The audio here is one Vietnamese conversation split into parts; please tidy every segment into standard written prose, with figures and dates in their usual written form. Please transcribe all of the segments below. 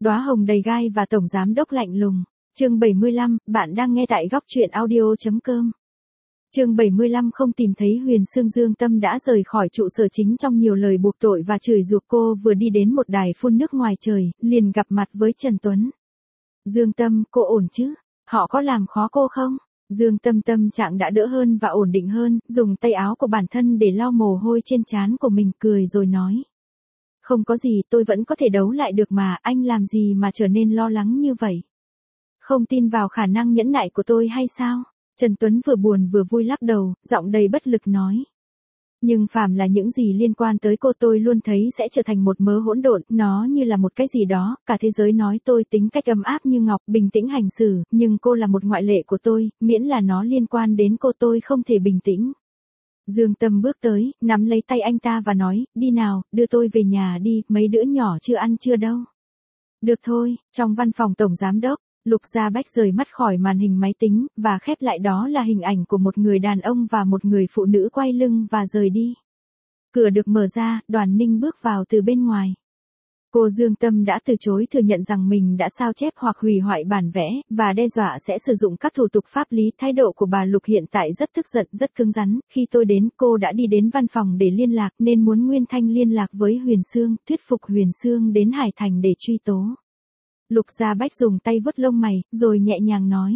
Đóa hồng đầy gai và tổng giám đốc lạnh lùng. Chương 75, bạn đang nghe tại góc truyện audio.com. Chương 75 không tìm thấy Huyền Sương. Dương Tâm đã rời khỏi trụ sở chính trong nhiều lời buộc tội và chửi giục cô, vừa đi đến một đài phun nước ngoài trời, liền gặp mặt với Trần Tuấn. Dương Tâm, cô ổn chứ? Họ có làm khó cô không? Dương Tâm tâm trạng đã đỡ hơn và ổn định hơn, dùng tay áo của bản thân để lau mồ hôi trên trán của mình, cười rồi nói. Không có gì, tôi vẫn có thể đấu lại được mà, anh làm gì mà trở nên lo lắng như vậy? Không tin vào khả năng nhẫn nại của tôi hay sao? Trần Tuấn vừa buồn vừa vui lắc đầu, giọng đầy bất lực nói. Nhưng phàm là những gì liên quan tới cô tôi luôn thấy sẽ trở thành một mớ hỗn độn, nó như là một cái gì đó, cả thế giới nói tôi tính cách ấm áp như ngọc, bình tĩnh hành xử, nhưng cô là một ngoại lệ của tôi, miễn là nó liên quan đến cô tôi không thể bình tĩnh. Dương Tâm bước tới, nắm lấy tay anh ta và nói, đi nào, đưa tôi về nhà đi, mấy đứa nhỏ chưa ăn trưa đâu. Được thôi. Trong văn phòng tổng giám đốc, Lục Gia Bách rời mắt khỏi màn hình máy tính, và khép lại, đó là hình ảnh của một người đàn ông và một người phụ nữ quay lưng và rời đi. Cửa được mở ra, Đoàn Ninh bước vào từ bên ngoài. Cô Dương Tâm đã từ chối thừa nhận rằng mình đã sao chép hoặc hủy hoại bản vẽ, và đe dọa sẽ sử dụng các thủ tục pháp lý. Thái độ của bà Lục hiện tại rất tức giận, rất cứng rắn. Khi tôi đến, cô đã đi đến văn phòng để liên lạc, nên muốn Nguyên Thanh liên lạc với Huyền Sương, thuyết phục Huyền Sương đến Hải Thành để truy tố. Lục Gia Bách dùng tay vuốt lông mày, rồi nhẹ nhàng nói.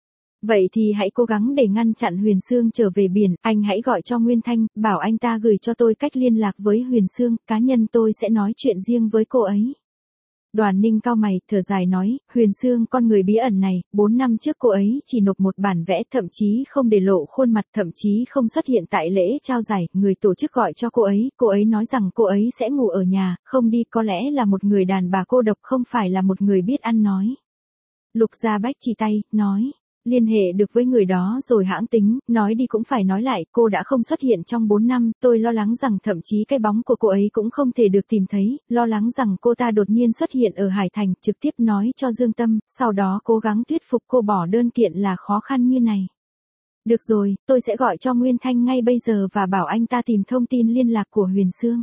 Vậy thì hãy cố gắng để ngăn chặn Huyền Sương trở về biển, anh hãy gọi cho Nguyên Thanh, bảo anh ta gửi cho tôi cách liên lạc với Huyền Sương, cá nhân tôi sẽ nói chuyện riêng với cô ấy. Đoàn Ninh cau mày, thở dài nói, Huyền Sương, con người bí ẩn này, 4 năm trước cô ấy chỉ nộp một bản vẽ, thậm chí không để lộ khuôn mặt, thậm chí không xuất hiện tại lễ trao giải, người tổ chức gọi cho cô ấy nói rằng cô ấy sẽ ngủ ở nhà, không đi, có lẽ là một người đàn bà cô độc, không phải là một người biết ăn nói. Lục Gia Bách chỉ tay, nói. Liên hệ được với người đó rồi hãng tính, nói đi cũng phải nói lại, cô đã không xuất hiện trong 4 năm, tôi lo lắng rằng thậm chí cái bóng của cô ấy cũng không thể được tìm thấy, lo lắng rằng cô ta đột nhiên xuất hiện ở Hải Thành, trực tiếp nói cho Dương Tâm, sau đó cố gắng thuyết phục cô bỏ đơn kiện là khó khăn như này. Được rồi, tôi sẽ gọi cho Nguyên Thanh ngay bây giờ và bảo anh ta tìm thông tin liên lạc của Huyền Sương.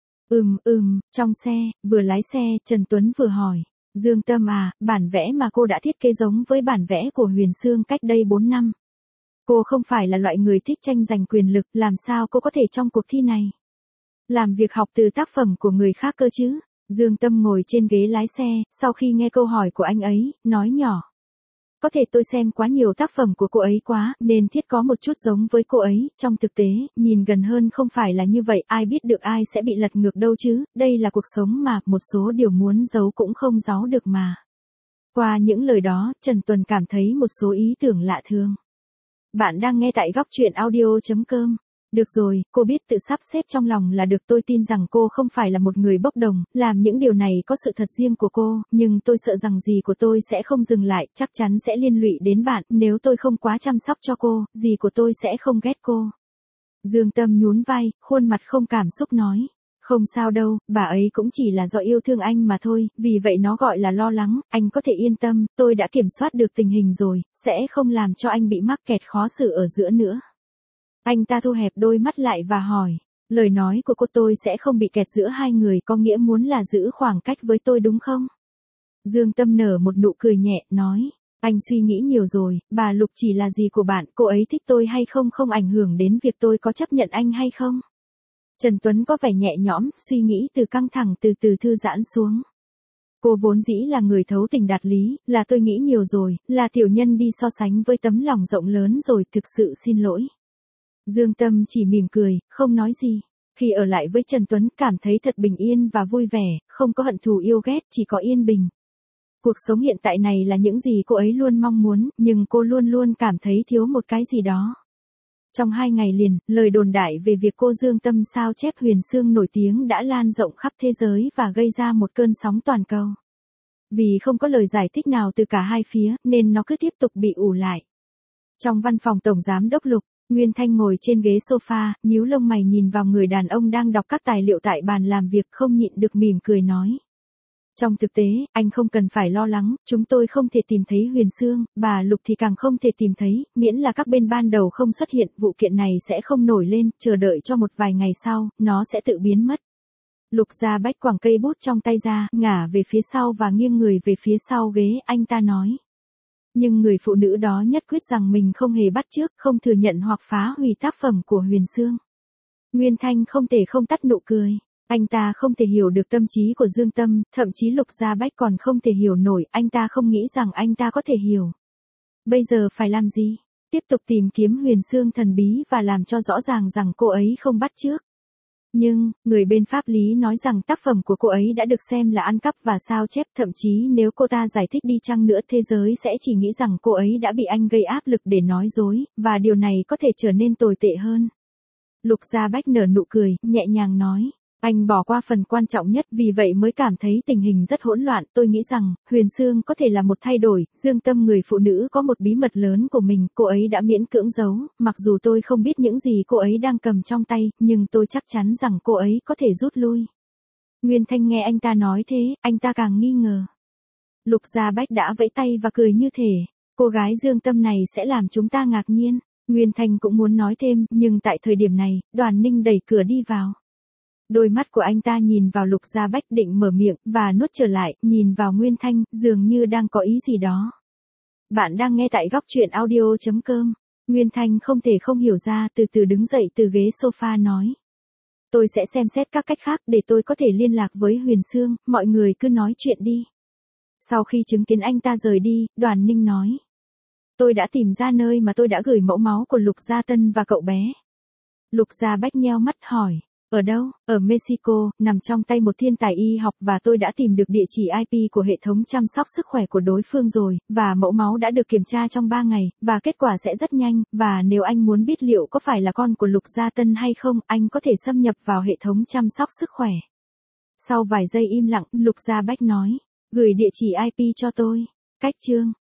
Trong xe, vừa lái xe, Trần Tuấn vừa hỏi. Dương Tâm à, bản vẽ mà cô đã thiết kế giống với bản vẽ của Huyền Sương cách đây 4 năm. Cô không phải là loại người thích tranh giành quyền lực, làm sao cô có thể trong cuộc thi này làm việc học từ tác phẩm của người khác cơ chứ? Dương Tâm ngồi trên ghế lái xe, sau khi nghe câu hỏi của anh ấy, nói nhỏ. Có thể tôi xem quá nhiều tác phẩm của cô ấy quá, nên thiết có một chút giống với cô ấy, trong thực tế, nhìn gần hơn không phải là như vậy, ai biết được ai sẽ bị lật ngược đâu chứ, đây là cuộc sống mà, một số điều muốn giấu cũng không giấu được mà. Qua những lời đó, Trần Tuấn cảm thấy một số ý tưởng lạ thường. Bạn đang nghe tại góc truyện audio.com. Được rồi, cô biết tự sắp xếp trong lòng là được, tôi tin rằng cô không phải là một người bốc đồng, làm những điều này có sự thật riêng của cô, nhưng tôi sợ rằng dì của tôi sẽ không dừng lại, chắc chắn sẽ liên lụy đến bạn, nếu tôi không quá chăm sóc cho cô, dì của tôi sẽ không ghét cô. Dương Tâm nhún vai, khuôn mặt không cảm xúc nói. Không sao đâu, bà ấy cũng chỉ là do yêu thương anh mà thôi, vì vậy nó gọi là lo lắng, anh có thể yên tâm, tôi đã kiểm soát được tình hình rồi, sẽ không làm cho anh bị mắc kẹt khó xử ở giữa nữa. Anh ta thu hẹp đôi mắt lại và hỏi, lời nói của cô tôi sẽ không bị kẹt giữa hai người, có nghĩa muốn là giữ khoảng cách với tôi đúng không? Dương Tâm nở một nụ cười nhẹ, nói, anh suy nghĩ nhiều rồi, bà Lục chỉ là dì của bạn, cô ấy thích tôi hay không không ảnh hưởng đến việc tôi có chấp nhận anh hay không? Trần Tuấn có vẻ nhẹ nhõm, suy nghĩ từ căng thẳng từ từ thư giãn xuống. Cô vốn dĩ là người thấu tình đạt lý, là tôi nghĩ nhiều rồi, là tiểu nhân đi so sánh với tấm lòng rộng lớn rồi, thực sự xin lỗi. Dương Tâm chỉ mỉm cười, không nói gì. Khi ở lại với Trần Tuấn, cảm thấy thật bình yên và vui vẻ, không có hận thù yêu ghét, chỉ có yên bình. Cuộc sống hiện tại này là những gì cô ấy luôn mong muốn, nhưng cô luôn luôn cảm thấy thiếu một cái gì đó. Trong 2 ngày liền, lời đồn đại về việc cô Dương Tâm sao chép Huyền Sương nổi tiếng đã lan rộng khắp thế giới và gây ra một cơn sóng toàn cầu. Vì không có lời giải thích nào từ cả hai phía, nên nó cứ tiếp tục bị ù lại. Trong văn phòng tổng giám đốc Lục, Nguyên Thanh ngồi trên ghế sofa, nhíu lông mày nhìn vào người đàn ông đang đọc các tài liệu tại bàn làm việc, không nhịn được mỉm cười nói. Trong thực tế, anh không cần phải lo lắng, chúng tôi không thể tìm thấy Huyền Sương, bà Lục thì càng không thể tìm thấy, miễn là các bên ban đầu không xuất hiện, vụ kiện này sẽ không nổi lên, chờ đợi cho một vài ngày sau, nó sẽ tự biến mất. Lục Gia Bách quẳng cây bút trong tay ra, ngả về phía sau và nghiêng người về phía sau ghế, anh ta nói. Nhưng người phụ nữ đó nhất quyết rằng mình không hề bắt chước, không thừa nhận hoặc phá hủy tác phẩm của Huyền Xương. Nguyên Thanh không thể không tắt nụ cười. Anh ta không thể hiểu được tâm trí của Dương Tâm, thậm chí Lục Gia Bách còn không thể hiểu nổi, anh ta không nghĩ rằng anh ta có thể hiểu. Bây giờ phải làm gì? Tiếp tục tìm kiếm Huyền Xương thần bí và làm cho rõ ràng rằng cô ấy không bắt chước. Nhưng, người bên pháp lý nói rằng tác phẩm của cô ấy đã được xem là ăn cắp và sao chép, thậm chí nếu cô ta giải thích đi chăng nữa thế giới sẽ chỉ nghĩ rằng cô ấy đã bị anh gây áp lực để nói dối, và điều này có thể trở nên tồi tệ hơn. Lục Gia Bách nở nụ cười, nhẹ nhàng nói. Anh bỏ qua phần quan trọng nhất vì vậy mới cảm thấy tình hình rất hỗn loạn. Tôi nghĩ rằng, Huyền Xương có thể là một thay đổi, Dương Tâm người phụ nữ có một bí mật lớn của mình, cô ấy đã miễn cưỡng giấu, mặc dù tôi không biết những gì cô ấy đang cầm trong tay, nhưng tôi chắc chắn rằng cô ấy có thể rút lui. Nguyên Thanh nghe anh ta nói thế, anh ta càng nghi ngờ. Lục Gia Bách đã vẫy tay và cười như thể, cô gái Dương Tâm này sẽ làm chúng ta ngạc nhiên. Nguyên Thanh cũng muốn nói thêm, nhưng tại thời điểm này, Đoàn Ninh đẩy cửa đi vào. Đôi mắt của anh ta nhìn vào Lục Gia Bách định mở miệng, và nuốt trở lại, nhìn vào Nguyên Thanh, dường như đang có ý gì đó. Bạn đang nghe tại góc truyện audio.com. Nguyên Thanh không thể không hiểu ra, từ từ đứng dậy từ ghế sofa nói. Tôi sẽ xem xét các cách khác để tôi có thể liên lạc với Huyền Xương, mọi người cứ nói chuyện đi. Sau khi chứng kiến anh ta rời đi, Đoàn Ninh nói. Tôi đã tìm ra nơi mà tôi đã gửi mẫu máu của Lục Gia Tân và cậu bé. Lục Gia Bách nheo mắt hỏi. Ở đâu? Ở Mexico, nằm trong tay một thiên tài y học và tôi đã tìm được địa chỉ IP của hệ thống chăm sóc sức khỏe của đối phương rồi, và mẫu máu đã được kiểm tra trong 3 ngày, và kết quả sẽ rất nhanh, và nếu anh muốn biết liệu có phải là con của Lục Gia Tân hay không, anh có thể xâm nhập vào hệ thống chăm sóc sức khỏe. Sau vài giây im lặng, Lục Gia Bách nói, gửi địa chỉ IP cho tôi. Cách chương.